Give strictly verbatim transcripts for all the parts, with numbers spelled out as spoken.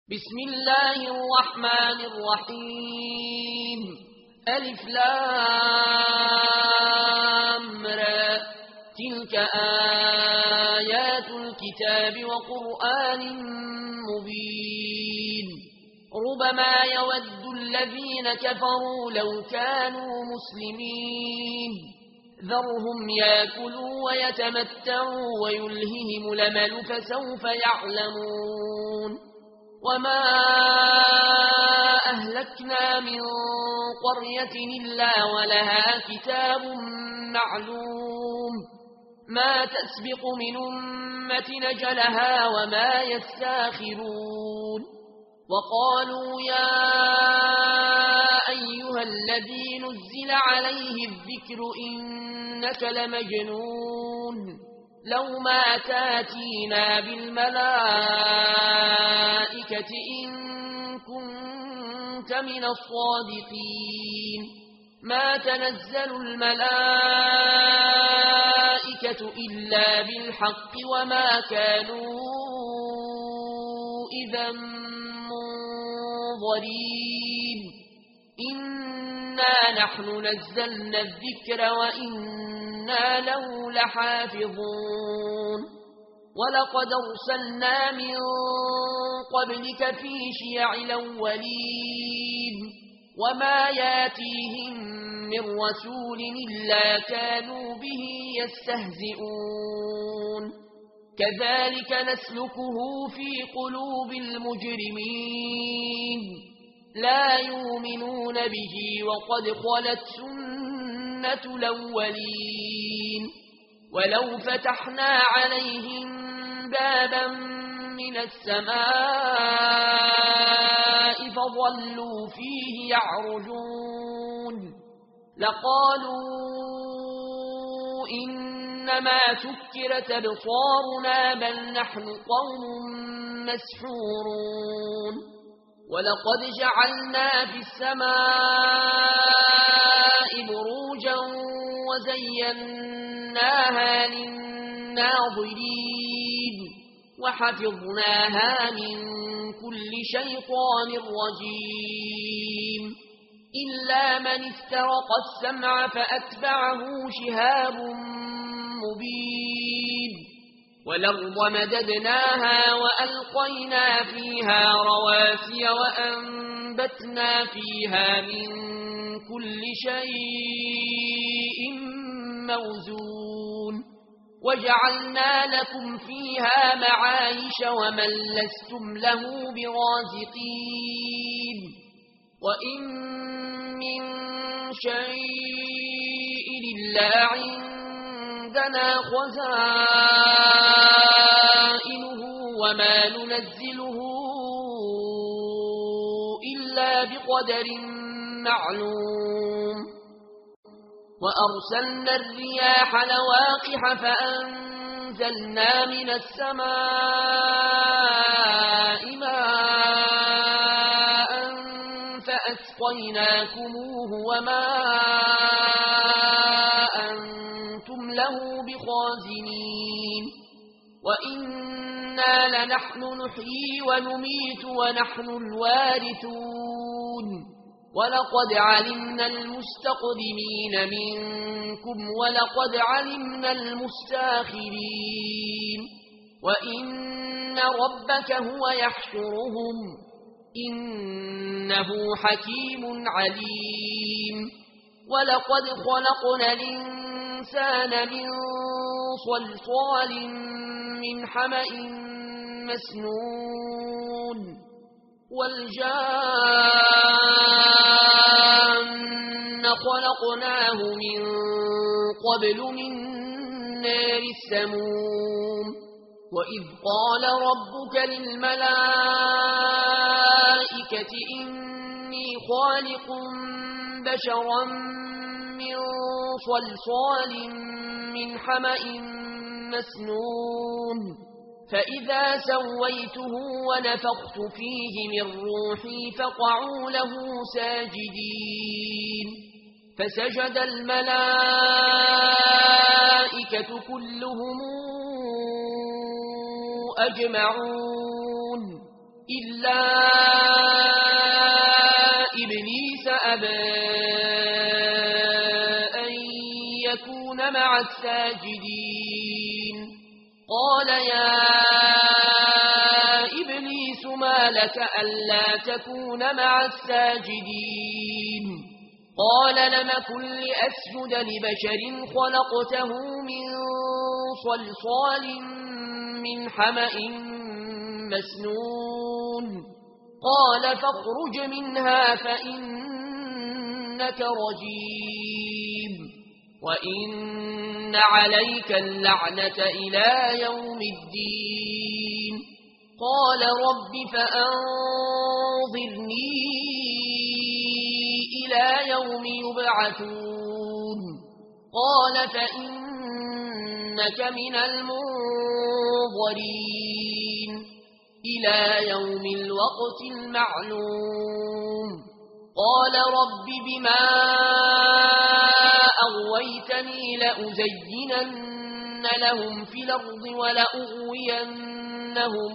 بسم الله الرحمن الرحيم ألف لام را تلك آيات الكتاب وقرآن مبين ربما يود الذين كفروا لو كانوا مسلمين ذرهم يأكلوا ويتمتعوا ويلههم الأمل فسوف يعلمون وما أهلكنا من قرية إلا ولها كتاب معلوم ما تسبق من أمة نجلها وما يستاخرون وقالوا يا أيها الذي نزل عليه الذكر إنك لمجنون لو ما تاتينا بالملائكة إن كنت من الصادقين ما تنزل الملائكة إلا بالحق وما كانوا إذا منظرين إنا نحن نزلنا الذكر وإنا له لحافظون ولقد أرسلنا من قبلك في شيع الأولين وما ياتيهم من رسول إلا كانوا به يستهزئون كذلك نسلكه في قلوب المجرمين لا يؤمنون به وقد خلت سنة الأولين ولو فتحنا عليهم بابا من السماء فظلوا فيه يعرجون لقالوا إنما سكرت أبصارنا بل نحن قوم مسحورون ولقد جعلنا في السماء بروجا وزيناها للناظرين وحفظناها من كل شيطان رجيم إلا من استرق السمع فأتبعه شهاب مبين والأرض مددناها وألقينا فيها رواسي وأنبتنا فيها من كل شيء موزون وجعلنا لكم فيها معايش ومن لستم له برازقين وإن من شيء إلا عندنا خزائنه وما ننزله إلا بقدر معلوم وأرسلنا الرياح لواقح فأنزلنا من السماء ماء فأسقيناكموه وما أنتم له بخازنين وإنا لنحن نحيي ونميت ونحن الوارثون ولقد علمنا المستقدمين منكم ولقد علمنا المستاخرين وإن ربك هو يحشرهم إنه حكيم عليم ولقد خلقنا الإنسان من صلصال من حمأ مسنون والجان خلقناه من قبل من نار السموم وإذ قال ربك للملائكة إني خالق بشرا من صلصال من حمأ مسنون فإذا سويته ونفخت فيه من روحي فقعوا له ساجدين فسجد الملائكة كلهم أجمعون إلا إبليس أبى أن يكون مع الساجدين قال يا إبليس ما لك ألا تكون مع الساجدين قال لم كن لأسجد لبشر خلقته من صلصال من حمأ مسنون قال فاخرج منها فإنك رجيم وإن عليك اللعنة إلى يوم الدين قال رب فأنظرني إلى يوم يبعثون قال فإنك من المنظرين إلى يوم الوقت المعلوم قال رب بما أغويتني لأزينن لهم في الأرض ولأغوينهم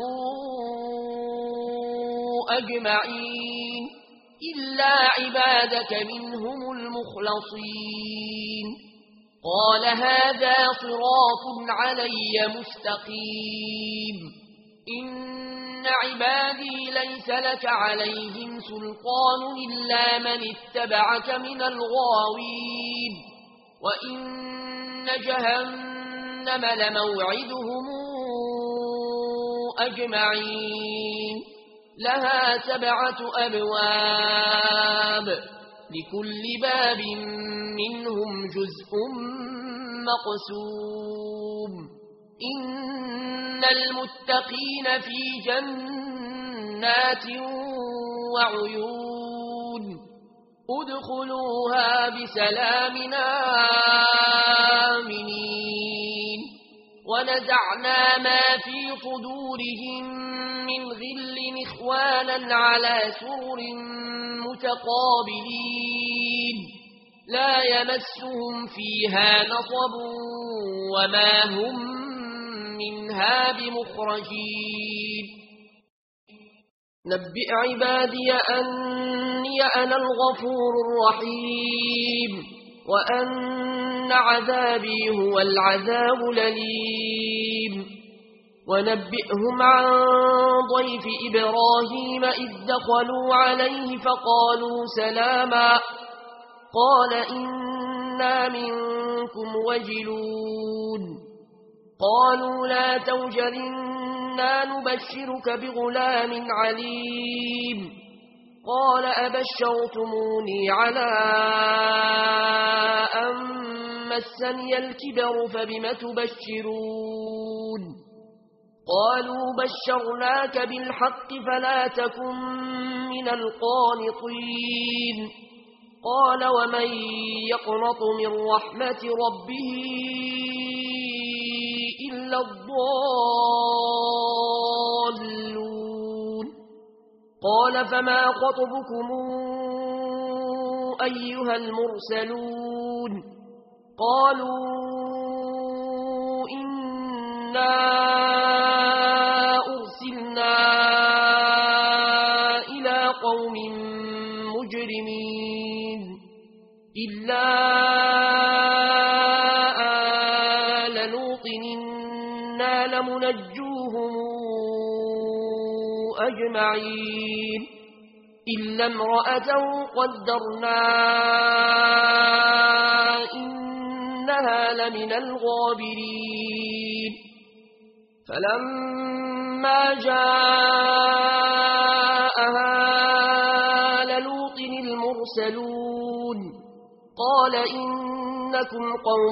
أجمعين إلا عبادك منهم المخلصين قال هذا صراط علي مستقيم إن عبادي ليس لك عليهم سلطان إلا من اتبعك من الغاوين وإن جهنم لموعدهم أجمعين لها سبعة أبواب لكل باب منهم جزء مقسوم إن المتقين في جنات وعيون ادخلوها بسلام آمنين ونزعنا ما في صدورهم من غل إخوانا على سرر متقابلين لا يمسهم فيها نصب وما هم منها بمخرجين نبئ عبادي أني أنا الغفور الرحيم وأن عذابي هو العذاب الأليم ونبئهم عن ضيف إبراهيم إذ دخلوا عليه فقالوا سلاما قال إنا منكم وجلون قالوا لا توجل إنا نبشرك بغلام عليم قال أبشرتموني على أن مسني الكبر فبم تبشرون قالوا بشرناك بالحق فلا تكن من القانطين قال ومن يقنط من رحمة ربه إلا الضالون قال فما خطبكم أيها المرسلون قالوا إنا أرسلنا إلى قوم مجرمين إلا آل لوط إنا لمنجوهم أجمعين إلا امرأته قدرنا إنها لمن الغابرين فلما جاءها لوط المرسلون قال إنكم قوم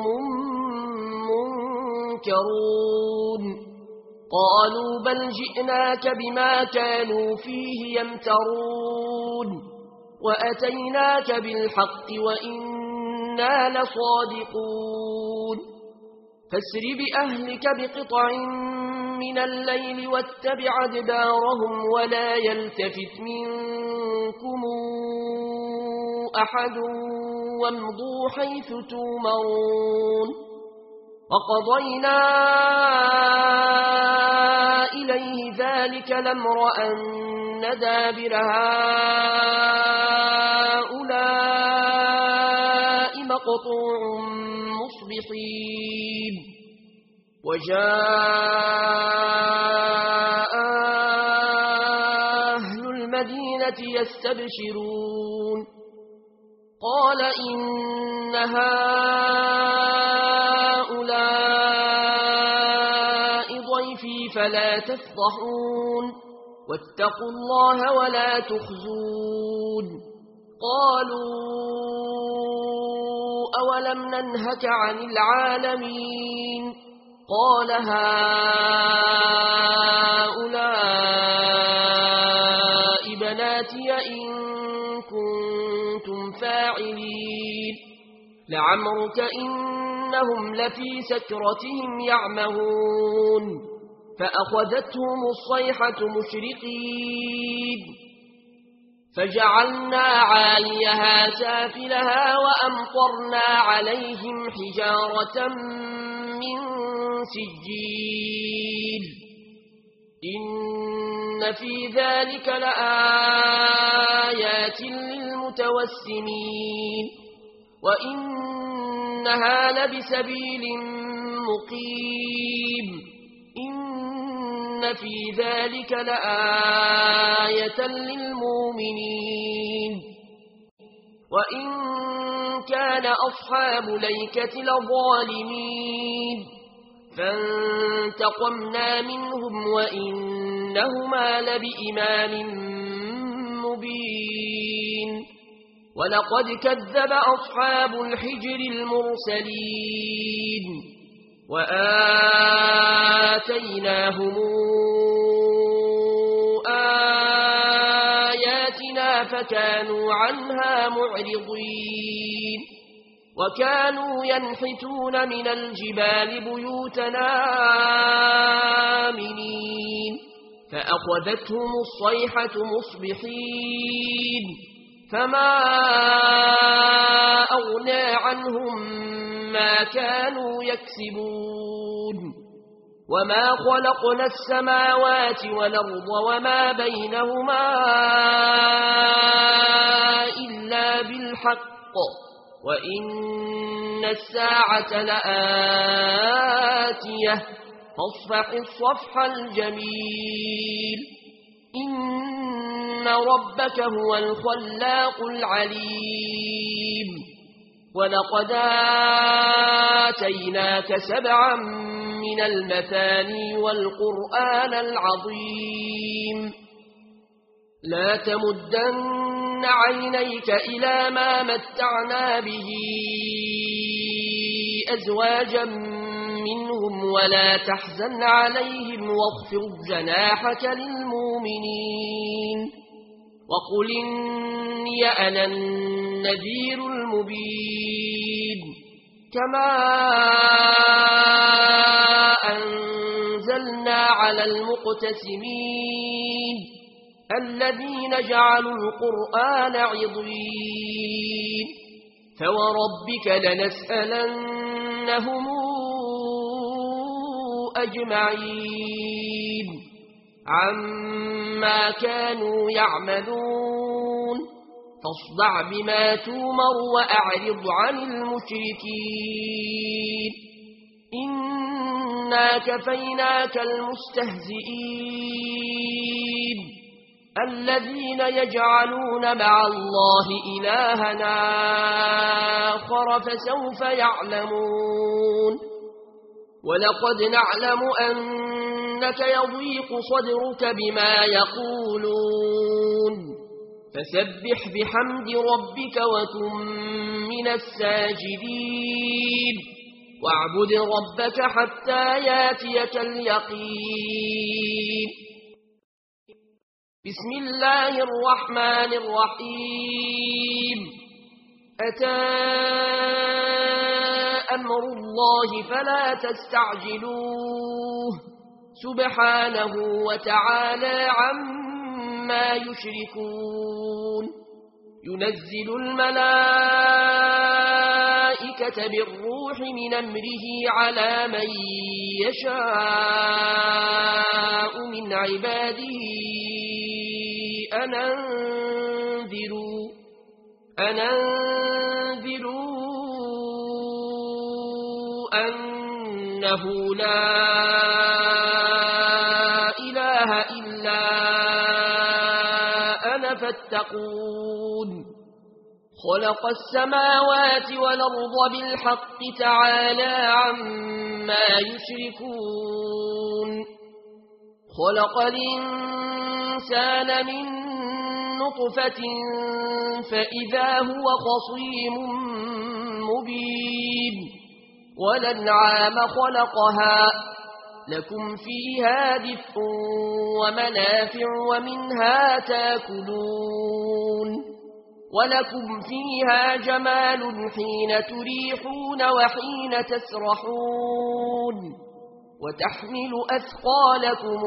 منكرون قالوا بل جئناك بما كانوا فيه يمترون وأتيناك بالحق وإنا لصادقون فاسر بأهلك بقطع من الليل واتبع أدبارهم ولا يلتفت منكم أحد وامضوا حيث تومرون وقضينا إلى إليه ذلك الأمر أن دابر هؤلاء مقطوع مصبحين وجاء أهل المدينة يستبشرون قال إن هؤلاء ضيفي فلا تفضحون واتقوا الله ولا تخزون قالوا أولم ننهك عن العالمين قال هؤلاء بناتي إن كنتم فاعلين لعمرك إنهم لفي سكرتهم يعمهون فأخذتهم الصيحة مشرقين فجعلنا عاليها سافلها وأمطرنا عليهم حجارة من سجيل إن في ذلك لآيات للمتوسمين وإنها لبسبيل مقيم إن في ذلك لآية للمؤمنين وإن كان أصحاب ليكة لظالمين فانتقمنا منهم وإنهما لبإمام مبين ولقد كذب أصحاب الحجر المرسلين وآتيناهم آياتنا فكانوا عنها معرضين وكانوا ينحتون من الجبال بيوتنا آمنين فأخذتهم الصيحة مصبحين فما أغنى عنهم ما كانوا يكسبون وما خلقنا السماوات والأرض وما بينهما إلا بالحق وإن الساعة لآتية فاصفح الصفح الجميل إن ربك هو الخلاق العليم ولقد آتيناك سبعا من المثاني والقرآن العظيم لا تمدن عينيك إلى ما متعنا به أزواجا منهم ولا تحزن عليهم واخفض جناحك للمؤمنين وقل إني أنا النذير المبين كما أنزلنا على المقتسمين الذين جعلوا القرآن عضين فوربك لنسألنهم أجمعين عما كانوا يعملون فاصدع بما تومر وأعرض عن المشركين إنا كفيناك المستهزئين الذين يجعلون مع الله إلهنا آخر فسوف يعلمون ولقد نعلم أنك يضيق صدرك بما يقولون فسبح بحمد ربك وكن من الساجدين واعبد ربك حتى ياتيك اليقين بسم الله الرحمن الرحيم أتى أمر الله فلا تستعجلوه سبحانه وتعالى عما يشركون ينزل الملائكة بالروح من أمره على من يشاء من من عباده أن أنذروا أن أنذروا أنه لا إله إلا أنا فاتقون خلق السماوات والأرض بالحق تعالى عما يشركون خلق الإنسان من نطفة فإذا هو خصيم مبين والأنعام خلقها لكم فيها دفء ومنافع ومنها تاكلون ولكم فيها جمال حين تريحون وحين تسرحون وتحمل أثقالكم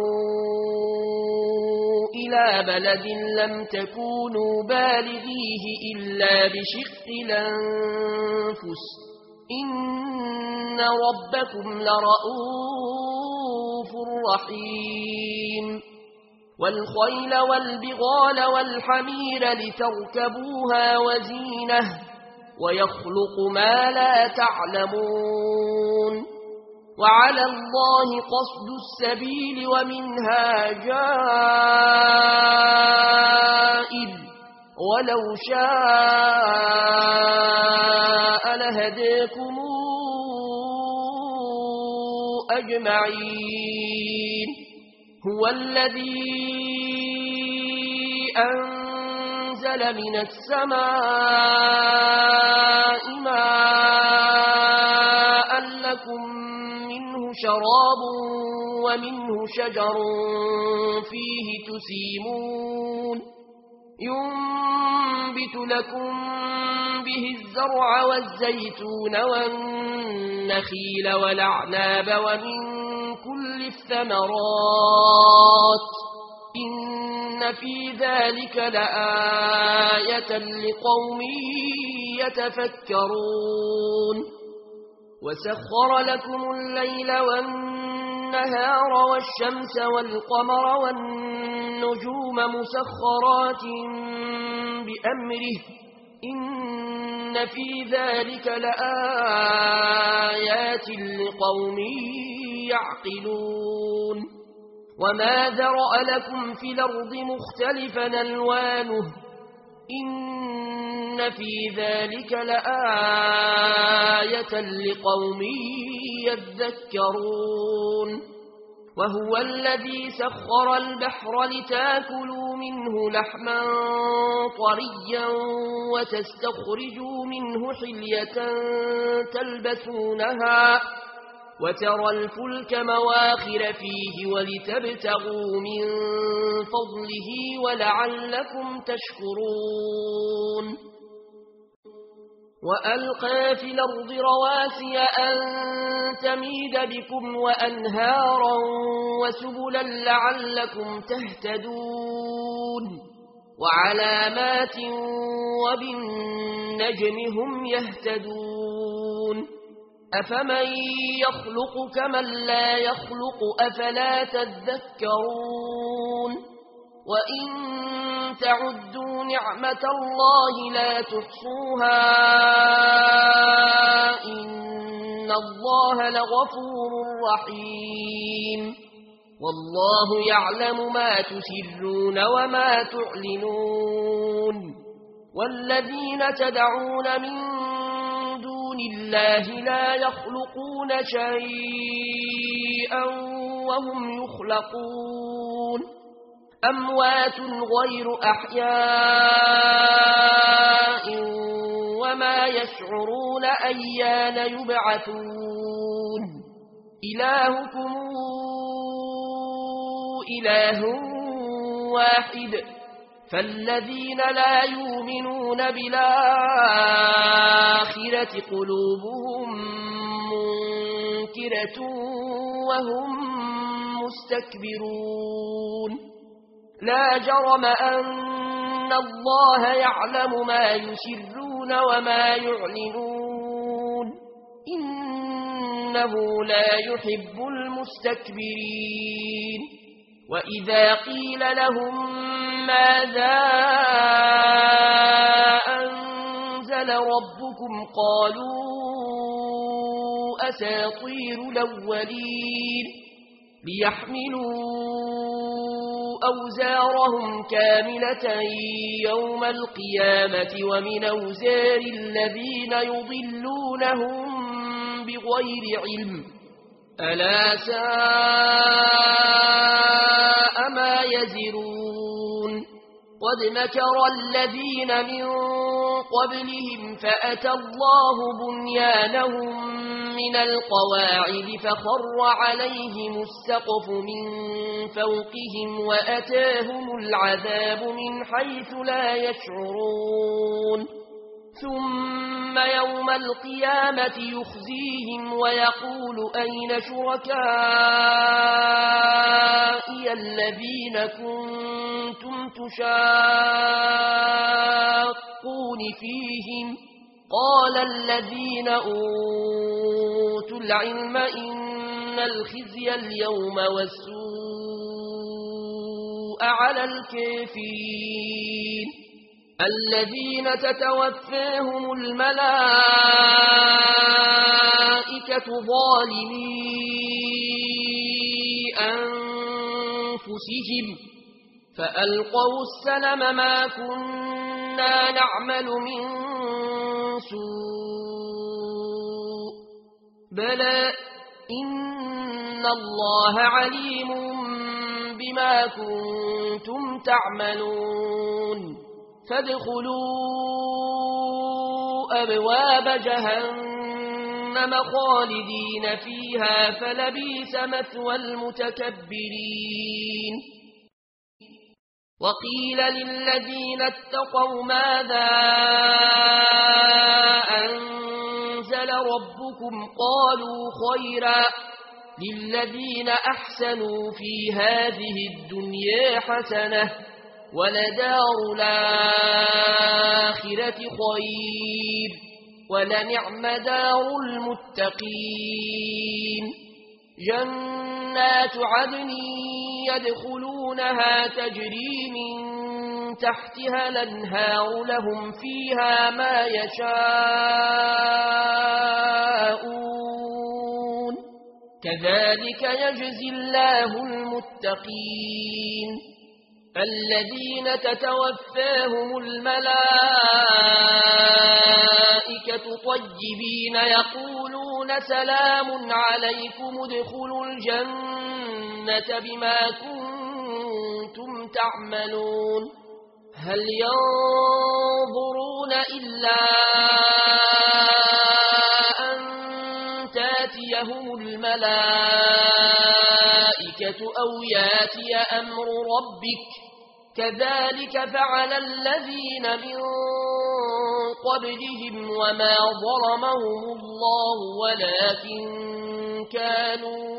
إلى بلد لم تكونوا بالغيه إلا بشق الأنفس إن ربكم لرؤوف رحيم والخيل والبغال والحمير لتركبوها وزينة ويخلق ما لا تعلمون وعلى الله قصد السبيل ومنها جائر ولو شاء لهديكم أجمعين هو الذي أنزل من السماء ماء لكم منه شراب ومنه شجر فيه تسيمون ينبت لكم به الزرع والزيتون والنخيل والأعناب ومن كل الثمرات إن في ذلك لآية لقوم يتفكرون وسخر لكم الليل والنهار والشمس والقمر والنجوم مسخرات بأمره إن في ذلك لآيات لقوم يعقلون وما ذرأ لكم في الأرض مختلفا ألوانه إن في ذلك لآية لقوم يذكرون وهو الذي سخر البحر لتاكلوا منه لحما طريا وتستخرجوا منه حلية تلبسونها وترى الفلك مواخر فيه ولتبتغوا من فضله ولعلكم تشكرون وألقى في الأرض رواسي أن تميد بكم وأنهارا وسبلا لعلكم تهتدون وعلامات وبالنجم هم يهتدون أفمن يخلق كمن لا يخلق أفلا تذكرون وإن تعدوا نعمة الله لا تحصوها إن الله لغفور رحيم والله يعلم ما تسرون وما تعلنون والذين تدعون من دون الله لا يخلقون شيئا وهم يخلقون أموات غير أحياء وما يشعرون أيان يبعثون إلهكم إله واحد فالذين لا يؤمنون بالآخرة قلوبهم منكرة وهم مستكبرون لا جرم أن الله يعلم ما يسرون وما يعلنون إنه لا يحب المستكبرين وإذا قيل لهم ماذا أنزل ربكم قالوا أساطير الأولين ليحملوا أوزارهم كاملة يوم القيامة ومن أوزار الذين يضلونهم بغير علم ألا ساء ما يزرون قد مكر الذين من قبلهم فأتى الله بنيانهم من القواعد فخر عليهم السقف من فوقهم وأتاهم العذاب من حيث لا يشعرون ثم يوم القيامة يخزيهم ويقول أين شركائي الذين كنتم تشاقون فيهم قال الذين أوتوا العلم إن الخزي اليوم والسوء على الكافرين الذين تتوفاهم الملائكة ظالمي أنفسهم فألقوا السلم ما كنا نعمل من سوء بلى إن الله عليم بما كنتم تعملون فادخلوا أبواب جهنم خالدين فيها فلبئس مثوى المتكبرين وقيل للذين اتقوا ماذا أنزل ربكم قالوا خيرا للذين أحسنوا في هذه الدنيا حسنة ولدار الآخرة خير ولنعم دار المتقين جنات عدن يدخلونها تجري من تحتها الأنهار لهم فيها ما يشاءون كذلك يجزي الله المتقين الذين تتوفاهم الملائكة طيبين يقولون سلام عليكم ادخلوا الجنة بما كنتم تعملون هل ينظرون إلا أن تاتيهم الملائكة أو ياتي أمر ربك كذلك فعل الذين من قبلهم وما ظلمهم الله ولكن كانوا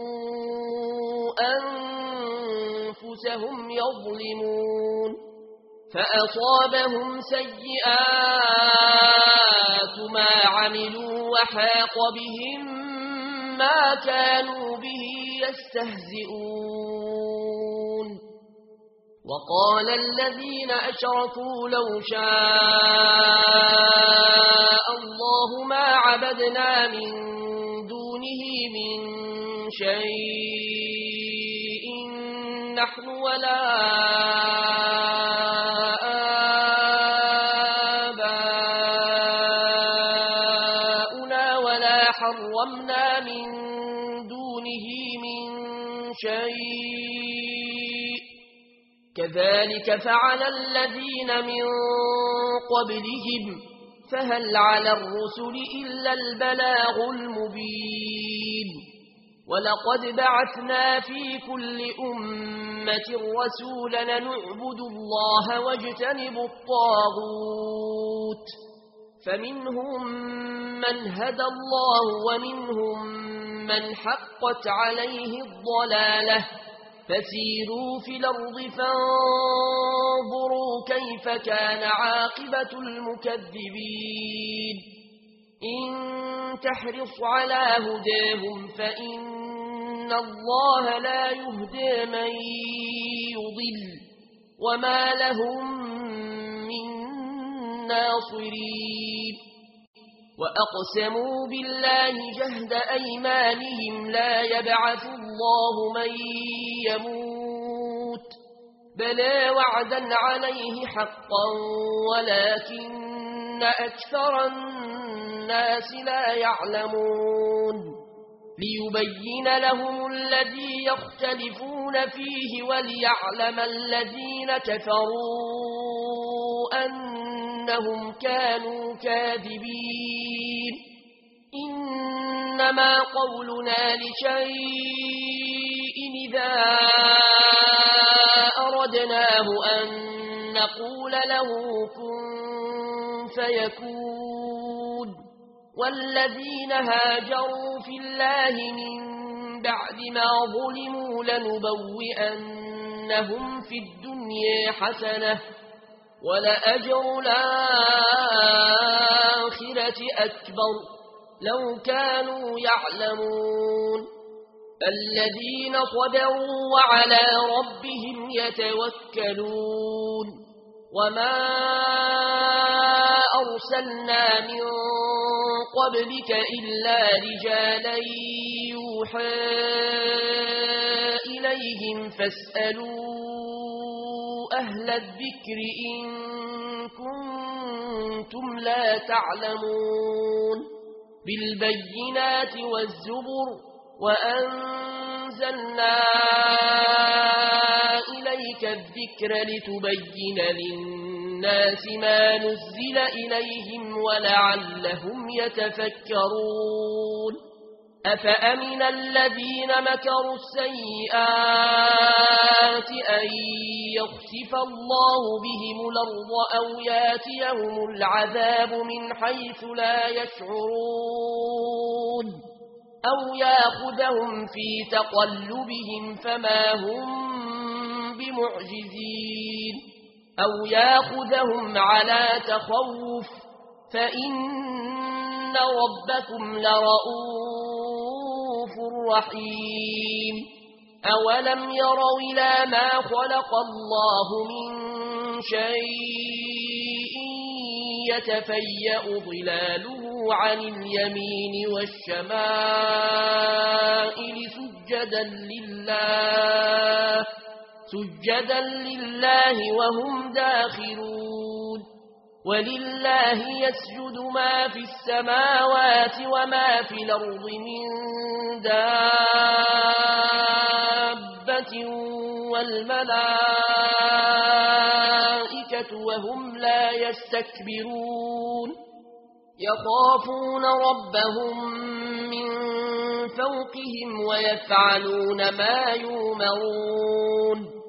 أنفسهم يظلمون فأصابهم سيئات ما عملوا وحاق بهم ما كانوا به يستهزئون وقال الذين أشركوا لو شاء الله ما عبدنا من دونه من شيء نحن ولا آباؤنا ولا حرمنا من دونه من شيء كذلك فعل الذين من قبلهم فهل على الرسل إلا البلاغ المبين ولقد بعثنا في كل أمة رسولا نعبد الله واجتنب الطاغوت فمنهم من هدى الله ومنهم من حقت عليه الضلالة فسيروا في الأرض فانظروا كيف كان عاقبة المكذبين إن تحرص على هداهم فإن الله لا يهدي من يضل وما لهم من ناصرين وأقسموا بالله جهد أيمانهم لا يبعث الله من يموت بلى وعدا عليه حقا ولكن أكثر الناس لا يعلمون ليبين لهم الذي يختلفون فيه وليعلم الذين كفروا أنهم كانوا كاذبين إنما قولنا لشيء إذا أردناه أن نقول له كن فيكون والذين هاجروا في الله من بعد ما ظلموا لنبوئنهم في الدنيا حسنة ولأجر الآخرة أكبر لو كانوا يعلمون الذين صبروا وعلى ربهم يتوكلون وما أرسلنا من قبلك إلا رجالا يوحى إليهم فاسألوا أهل الذكر إن كنتم لا تعلمون بالبينات والزبر وأنزلنا إليك الذكر لتبين للناس ما نزل إليهم ولعلهم يتفكرون أفأمن الذين مكروا السيئات أن يخسف الله بهم الأرض أو ياتيهم العذاب من حيث لا يشعرون أو ياخذهم في تقلبهم فما هم بمعجزين أو ياخذهم على تخوف فإن ربكم لرؤوف رحيم أولم يروا إلى ما خلق الله من شيء يتفيأ ظلاله عن اليمين والشمائل سجدا لله سجدا لله وهم داخلون ولله يسجد ما في السماوات وما في الأرض من دابة والملائكة وهم لا يستكبرون يخافون ربهم من فوقهم ويفعلون ما يؤمرون